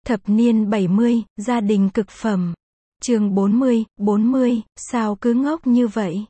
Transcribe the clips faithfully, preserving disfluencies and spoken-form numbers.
Thập niên bảy mươi, gia đình cực phẩm. Chương bốn mươi, bốn mươi, sao cứ ngốc như vậy?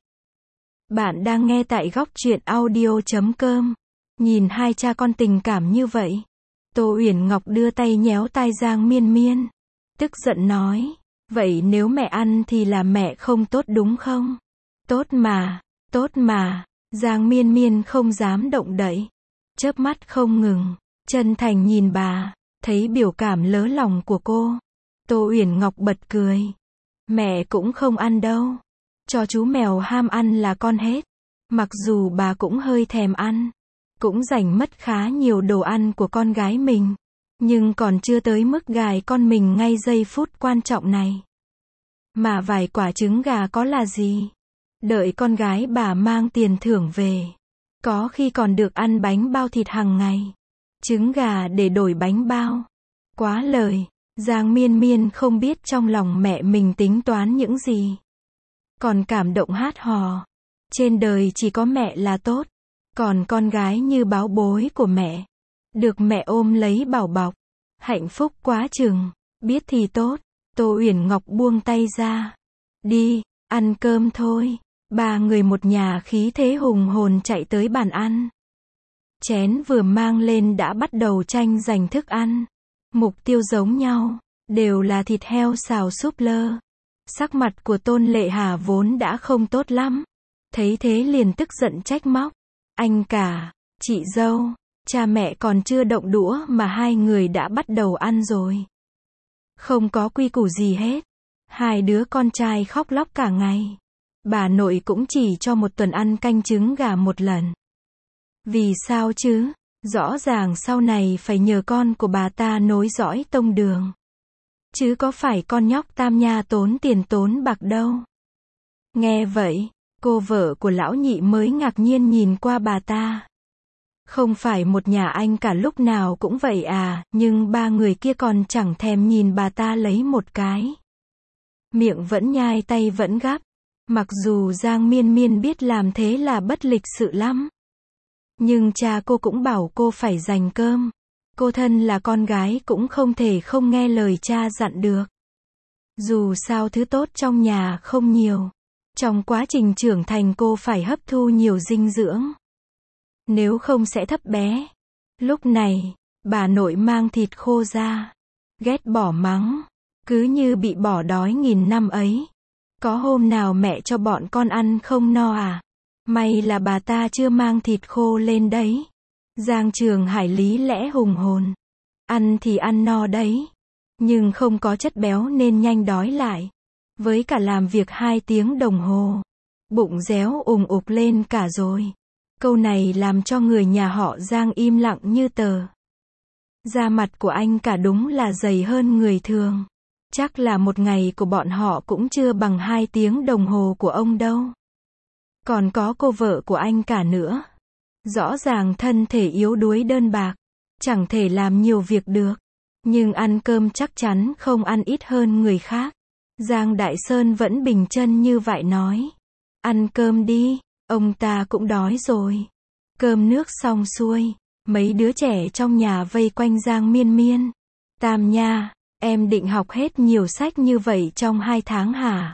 Bạn đang nghe tại góc truyện audio chấm com. Nhìn hai cha con tình cảm như vậy. Tô Uyển Ngọc đưa tay nhéo tai Giang Miên Miên. Tức giận nói, vậy nếu mẹ ăn thì là mẹ không tốt đúng không? Tốt mà, tốt mà. Giang Miên Miên không dám động đậy. Chớp mắt không ngừng, chân thành nhìn bà, thấy biểu cảm lớ lòng của cô. Tô Uyển Ngọc bật cười. Mẹ cũng không ăn đâu. Cho chú mèo ham ăn là con hết. Mặc dù bà cũng hơi thèm ăn. Cũng giành mất khá nhiều đồ ăn của con gái mình. Nhưng còn chưa tới mức gài con mình ngay giây phút quan trọng này. Mà vài quả trứng gà có là gì? Đợi con gái bà mang tiền thưởng về. Có khi còn được ăn bánh bao thịt hàng ngày. Trứng gà để đổi bánh bao. Quá lời. Giang Miên Miên không biết trong lòng mẹ mình tính toán những gì. Còn cảm động hát hò. Trên đời chỉ có mẹ là tốt. Còn con gái như báo bối của mẹ. Được mẹ ôm lấy bảo bọc. Hạnh phúc quá chừng. Biết thì tốt. Tô Uyển Ngọc buông tay ra. Đi, ăn cơm thôi. Ba người một nhà khí thế hùng hồn chạy tới bàn ăn. Chén vừa mang lên đã bắt đầu tranh giành thức ăn. Mục tiêu giống nhau, đều là thịt heo xào súp lơ. Sắc mặt của Tôn Lệ Hà vốn đã không tốt lắm. Thấy thế liền tức giận trách móc. Anh cả, chị dâu, cha mẹ còn chưa động đũa mà hai người đã bắt đầu ăn rồi. Không có quy củ gì hết. Hai đứa con trai khóc lóc cả ngày. Bà nội cũng chỉ cho một tuần ăn canh trứng gà một lần. Vì sao chứ? Rõ ràng sau này phải nhờ con của bà ta nối dõi tông đường. Chứ có phải con nhóc Tam Nha tốn tiền tốn bạc đâu. Nghe vậy, cô vợ của lão nhị mới ngạc nhiên nhìn qua bà ta. Không phải một nhà anh cả lúc nào cũng vậy à, nhưng ba người kia còn chẳng thèm nhìn bà ta lấy một cái. Miệng vẫn nhai tay vẫn gắp. Mặc dù Giang Miên Miên biết làm thế là bất lịch sự lắm. Nhưng cha cô cũng bảo cô phải dành cơm. Cô thân là con gái cũng không thể không nghe lời cha dặn được. Dù sao thứ tốt trong nhà không nhiều. Trong quá trình trưởng thành cô phải hấp thu nhiều dinh dưỡng. Nếu không sẽ thấp bé. Lúc này, bà nội mang thịt khô ra. Ghét bỏ mắng. Cứ như bị bỏ đói nghìn năm ấy. Có hôm nào mẹ cho bọn con ăn không no à? May là bà ta chưa mang thịt khô lên đấy. Giang Trường Hải lý lẽ hùng hồn. Ăn thì ăn no đấy. Nhưng không có chất béo nên nhanh đói lại. Với cả làm việc hai tiếng đồng hồ. Bụng réo ùng ục lên cả rồi. Câu này làm cho người nhà họ Giang im lặng như tờ. Da mặt của anh cả đúng là dày hơn người thường. Chắc là một ngày của bọn họ cũng chưa bằng hai tiếng đồng hồ của ông đâu. Còn có cô vợ của anh cả nữa. Rõ ràng thân thể yếu đuối đơn bạc. Chẳng thể làm nhiều việc được. Nhưng ăn cơm chắc chắn không ăn ít hơn người khác. Giang Đại Sơn vẫn bình chân như vậy nói. Ăn cơm đi, ông ta cũng đói rồi. Cơm nước xong xuôi. Mấy đứa trẻ trong nhà vây quanh Giang Miên Miên. Tam Nha, em định học hết nhiều sách như vậy trong hai tháng hả?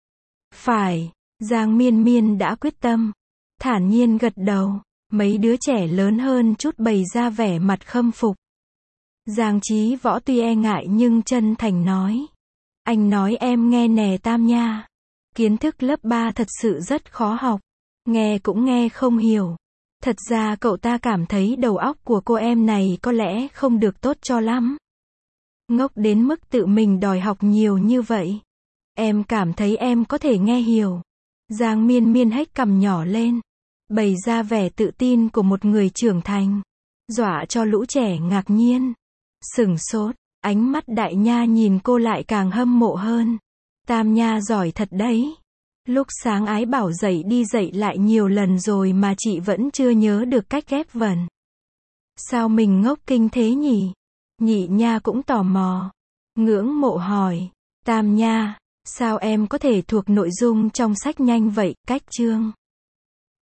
Phải, Giang Miên Miên đã quyết tâm. Thản nhiên gật đầu. Mấy đứa trẻ lớn hơn chút bày ra vẻ mặt khâm phục. Giang Chí Võ tuy e ngại nhưng chân thành nói. Anh nói em nghe nè Tam Nha. Kiến thức lớp ba thật sự rất khó học. Nghe cũng nghe không hiểu. Thật ra cậu ta cảm thấy đầu óc của cô em này có lẽ không được tốt cho lắm. Ngốc đến mức tự mình đòi học nhiều như vậy. Em cảm thấy em có thể nghe hiểu. Giang Miên Miên hếch cằm nhỏ lên. Bày ra vẻ tự tin của một người trưởng thành. Dọa cho lũ trẻ ngạc nhiên. Sửng sốt. Ánh mắt Đại Nha nhìn cô lại càng hâm mộ hơn. Tam Nha giỏi thật đấy. Lúc sáng ái bảo dạy đi dạy lại nhiều lần rồi mà chị vẫn chưa nhớ được cách ghép vần. Sao mình ngốc kinh thế nhỉ? Nhị Nha cũng tò mò. Ngưỡng mộ hỏi. Tam Nha, sao em có thể thuộc nội dung trong sách nhanh vậy, cách chương?